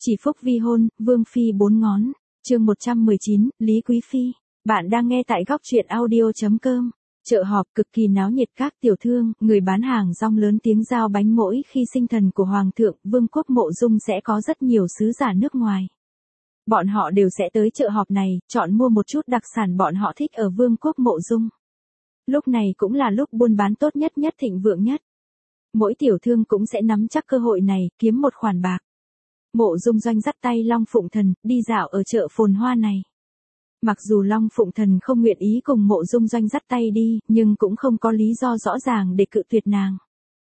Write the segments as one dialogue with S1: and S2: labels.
S1: Chỉ phúc vi hôn, Vương Phi bốn ngón. Chương 119, Lý Quý Phi. Bạn đang nghe tại góc truyện audio.com. Chợ họp cực kỳ náo nhiệt, các tiểu thương, người bán hàng rong lớn tiếng giao bánh mỗi khi sinh thần của Hoàng thượng, Vương quốc Mộ Dung sẽ có rất nhiều sứ giả nước ngoài. Bọn họ đều sẽ tới chợ họp này, chọn mua một chút đặc sản bọn họ thích ở Vương quốc Mộ Dung. Lúc này cũng là lúc buôn bán tốt nhất thịnh vượng nhất. Mỗi tiểu thương cũng sẽ nắm chắc cơ hội này, kiếm một khoản bạc. Mộ Dung Doanh dắt tay Long Phụng Thần, đi dạo ở chợ phồn hoa này. Mặc dù Long Phụng Thần không nguyện ý cùng Mộ Dung Doanh dắt tay đi, nhưng cũng không có lý do rõ ràng để cự tuyệt nàng.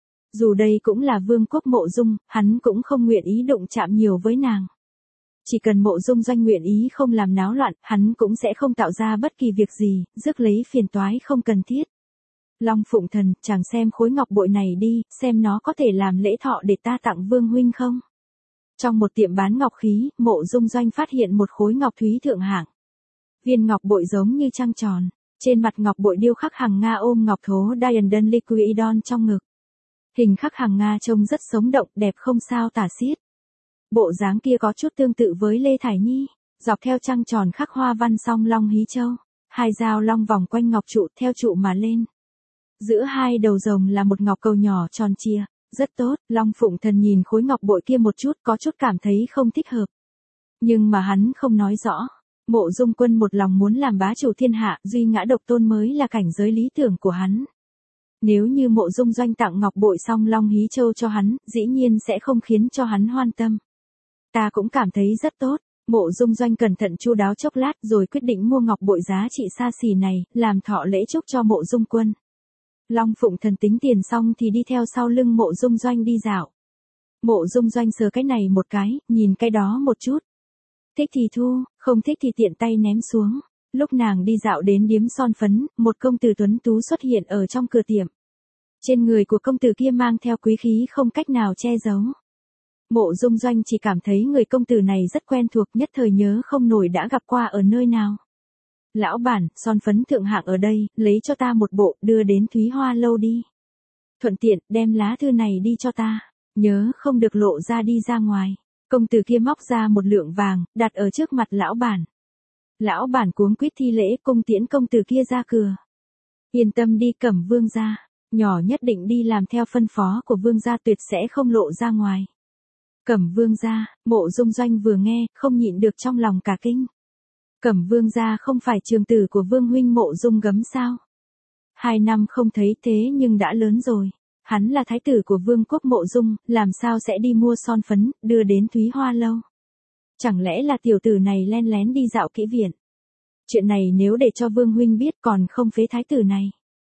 S1: Dù đây cũng là vương quốc Mộ Dung, hắn cũng không nguyện ý đụng chạm nhiều với nàng. Chỉ cần Mộ Dung Doanh nguyện ý không làm náo loạn, hắn cũng sẽ không tạo ra bất kỳ việc gì, rước lấy phiền toái không cần thiết. Long Phụng Thần, chàng xem khối ngọc bội này đi, xem nó có thể làm lễ thọ để ta tặng Vương huynh không? Trong một tiệm bán ngọc khí, Mộ Dung Doanh phát hiện một khối ngọc thúy thượng hạng. Viên ngọc bội giống như trăng tròn, trên mặt ngọc bội điêu khắc hàng Nga ôm ngọc thố Diadem Liquidon trong ngực. Hình khắc hàng Nga trông rất sống động, đẹp không sao tả xiết. Bộ dáng kia có chút tương tự với Lê Thải Nhi, dọc theo trăng tròn khắc hoa văn song long hí châu, hai dao long vòng quanh ngọc trụ theo trụ mà lên. Giữa hai đầu rồng là một ngọc cầu nhỏ tròn trịa, rất tốt. Long Phụng Thần nhìn khối ngọc bội kia một chút, có chút cảm thấy không thích hợp. Nhưng mà hắn không nói rõ. Mộ Dung Quân một lòng muốn làm bá chủ thiên hạ, duy ngã độc tôn mới là cảnh giới lý tưởng của hắn. Nếu như Mộ Dung Doanh tặng ngọc bội song long hí châu cho hắn, dĩ nhiên sẽ không khiến cho hắn hoan tâm. Ta cũng cảm thấy rất tốt. Mộ Dung Doanh cẩn thận chu đáo chốc lát rồi quyết định mua ngọc bội giá trị xa xỉ này, làm thọ lễ chúc cho Mộ Dung Quân. Long Phụng Thần tính tiền xong thì đi theo sau lưng Mộ Dung Doanh đi dạo. Mộ Dung Doanh sờ cái này một cái, nhìn cái đó một chút. Thích thì thu, không thích thì tiện tay ném xuống. Lúc nàng đi dạo đến điếm son phấn, một công tử tuấn tú xuất hiện ở trong cửa tiệm. Trên người của công tử kia mang theo quý khí không cách nào che giấu. Mộ Dung Doanh chỉ cảm thấy người công tử này rất quen thuộc, nhất thời nhớ không nổi đã gặp qua ở nơi nào. Lão bản, son phấn thượng hạng ở đây, lấy cho ta một bộ, đưa đến Thúy Hoa lâu đi. Thuận tiện, đem lá thư này đi cho ta. Nhớ không được lộ ra đi ra ngoài. Công tử kia móc ra một lượng vàng, đặt ở trước mặt lão bản. Lão bản cuống quýt thi lễ cung tiễn công tử kia ra cửa. Yên tâm đi Cẩm vương gia, nhỏ nhất định đi làm theo phân phó của vương gia, tuyệt sẽ không lộ ra ngoài. Cẩm vương gia, Mộ Dung Doanh vừa nghe, không nhịn được trong lòng cả kinh. Cẩm vương gia không phải trường tử của vương huynh Mộ Dung Gấm sao? 2 năm không thấy thế nhưng đã lớn rồi. Hắn là thái tử của vương quốc Mộ Dung, làm sao sẽ đi mua son phấn, đưa đến Thúy Hoa lâu? Chẳng lẽ là tiểu tử này len lén đi dạo kỹ viện? Chuyện này nếu để cho vương huynh biết còn không phế thái tử này.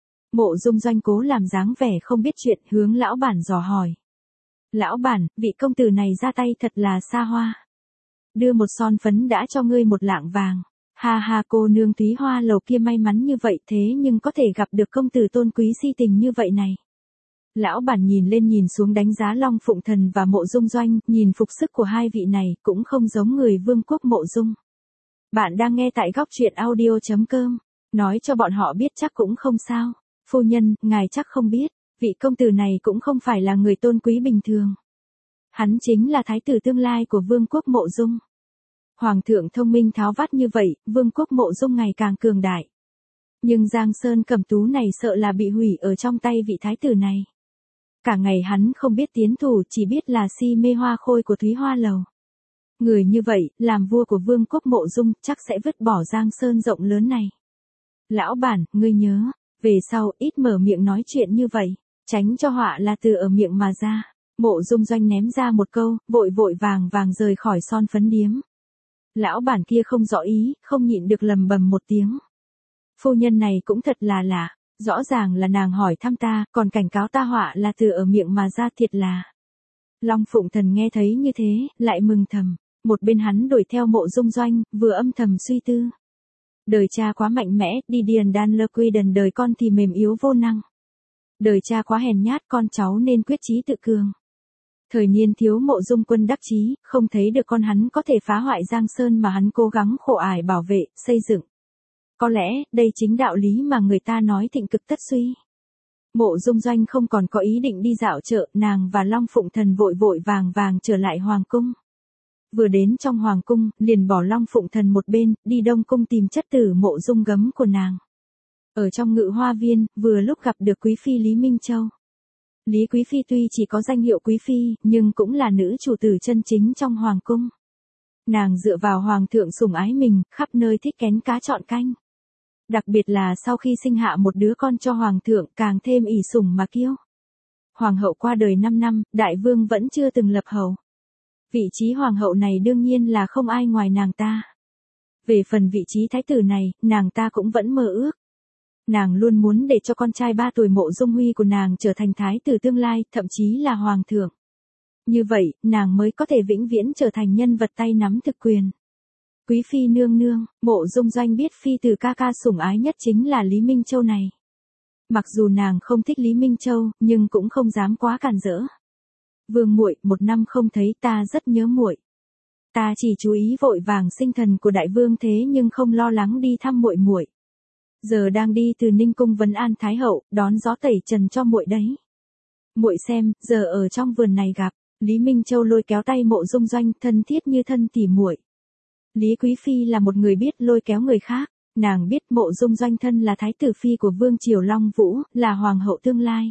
S1: Mộ Dung Doanh cố làm dáng vẻ không biết chuyện, hướng lão bản dò hỏi. Lão bản, vị công tử này ra tay thật là xa hoa. Đưa một son phấn đã cho ngươi một lạng vàng. Ha ha, cô nương Thúy Hoa lầu kia may mắn như vậy thế nhưng có thể gặp được công tử tôn quý si tình như vậy này. Lão bản nhìn lên nhìn xuống đánh giá Long Phụng Thần và Mộ Dung Doanh, nhìn phục sức của hai vị này cũng không giống người vương quốc Mộ Dung. Bạn đang nghe tại góc truyện audio.com, nói cho bọn họ biết chắc cũng không sao. Phu nhân, ngài chắc không biết, vị công tử này cũng không phải là người tôn quý bình thường. Hắn chính là thái tử tương lai của vương quốc Mộ Dung. Hoàng thượng thông minh tháo vát như vậy, vương quốc Mộ Dung ngày càng cường đại. Nhưng Giang Sơn Cẩm Tú này sợ là bị hủy ở trong tay vị thái tử này. Cả ngày hắn không biết tiến thủ, chỉ biết là si mê hoa khôi của Thúy Hoa lầu. Người như vậy, làm vua của vương quốc Mộ Dung, chắc sẽ vứt bỏ Giang Sơn rộng lớn này. Lão bản, ngươi nhớ, về sau ít mở miệng nói chuyện như vậy, tránh cho họa là từ ở miệng mà ra. Mộ Dung Doanh ném ra một câu, vội vội vàng vàng rời khỏi son phấn điếm. Lão bản kia không rõ ý, không nhịn được lầm bầm một tiếng. Phu nhân này cũng thật là lạ, rõ ràng là nàng hỏi thăm ta, còn cảnh cáo ta họa là từ ở miệng mà ra, thiệt là. Long Phụng Thần nghe thấy như thế, lại mừng thầm, một bên hắn đuổi theo Mộ Dung Doanh, vừa âm thầm suy tư. Đời cha quá mạnh mẽ, đi điền đan lơ quy đần, đời con thì mềm yếu vô năng. Đời cha quá hèn nhát, con cháu nên quyết chí tự cường. Thời niên thiếu Mộ Dung Quân đắc chí, không thấy được con hắn có thể phá hoại Giang Sơn mà hắn cố gắng khổ ải bảo vệ, xây dựng. Có lẽ, đây chính đạo lý mà người ta nói thịnh cực tất suy. Mộ Dung Doanh không còn có ý định đi dạo chợ, nàng và Long Phụng Thần vội vội vàng vàng trở lại hoàng cung. Vừa đến trong hoàng cung, liền bỏ Long Phụng Thần một bên, đi Đông cung tìm chất tử Mộ Dung gấm của nàng. Ở trong Ngự Hoa Viên, vừa lúc gặp được quý phi Lý Minh Châu. Lý quý phi tuy chỉ có danh hiệu quý phi, nhưng cũng là nữ chủ tử chân chính trong hoàng cung. Nàng dựa vào hoàng thượng sủng ái mình, khắp nơi thích kén cá chọn canh. Đặc biệt là sau khi sinh hạ một đứa con cho hoàng thượng, càng thêm ỷ sủng mà kiêu. Hoàng hậu qua đời 5 năm, đại vương vẫn chưa từng lập hậu. Vị trí hoàng hậu này đương nhiên là không ai ngoài nàng ta. Về phần vị trí thái tử này, nàng ta cũng vẫn mơ ước. Nàng luôn muốn để cho con trai 3 tuổi Mộ Dung Huy của nàng trở thành thái tử tương lai, thậm chí là hoàng thượng. Như vậy, nàng mới có thể vĩnh viễn trở thành nhân vật tay nắm thực quyền. Quý phi nương nương, Mộ Dung Doanh biết phi tử ca ca sủng ái nhất chính là Lý Minh Châu này. Mặc dù nàng không thích Lý Minh Châu, nhưng cũng không dám quá cản rỡ. Vương muội, 1 năm không thấy, ta rất nhớ muội. Ta chỉ chú ý vội vàng sinh thần của đại vương thế nhưng không lo lắng đi thăm muội muội. Giờ đang đi từ Ninh cung vấn an thái hậu, đón gió tẩy trần cho muội đấy. Muội xem, giờ ở trong vườn này gặp, Lý Minh Châu lôi kéo tay Mộ Dung Doanh, thân thiết như thân tỉ muội. Lý quý phi là một người biết lôi kéo người khác, nàng biết Mộ Dung Doanh thân là thái tử phi của vương triều Long Vũ, là hoàng hậu tương lai.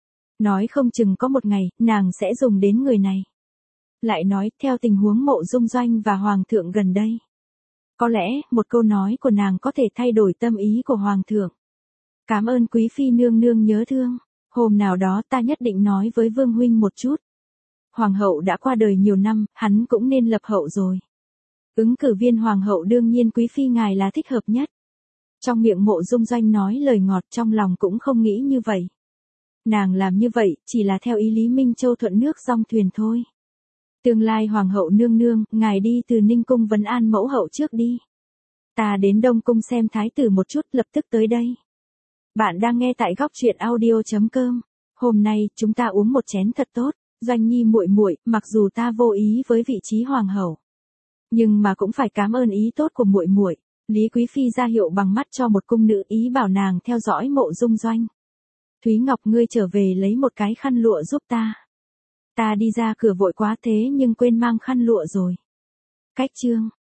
S1: Nói không chừng có một ngày, nàng sẽ dùng đến người này. Lại nói, theo tình huống Mộ Dung Doanh và hoàng thượng gần đây. Có lẽ, một câu nói của nàng có thể thay đổi tâm ý của hoàng thượng. Cảm ơn quý phi nương nương nhớ thương, hôm nào đó ta nhất định nói với vương huynh một chút. Hoàng hậu đã qua đời nhiều năm, hắn cũng nên lập hậu rồi. Ứng cử viên hoàng hậu đương nhiên quý phi ngài là thích hợp nhất. Trong miệng Mộ Dung Doanh nói lời ngọt, trong lòng cũng không nghĩ như vậy. Nàng làm như vậy, chỉ là theo ý Lý Minh Châu thuận nước dong thuyền thôi. Tương lai hoàng hậu nương nương, ngài đi từ Ninh cung vấn an mẫu hậu trước đi. Ta đến Đông cung xem thái tử một chút, lập tức tới đây. Bạn đang nghe tại góc truyện audio.com. Hôm nay, chúng ta uống một chén thật tốt. Doanh nhi muội muội, mặc dù ta vô ý với vị trí hoàng hậu, nhưng mà cũng phải cảm ơn ý tốt của muội muội. Lý quý phi ra hiệu bằng mắt cho một cung nữ, ý bảo nàng theo dõi Mộ Dung Doanh. Thúy Ngọc, ngươi trở về lấy một cái khăn lụa giúp ta. Ta đi ra cửa vội quá thế nhưng quên mang khăn lụa rồi. Cách chương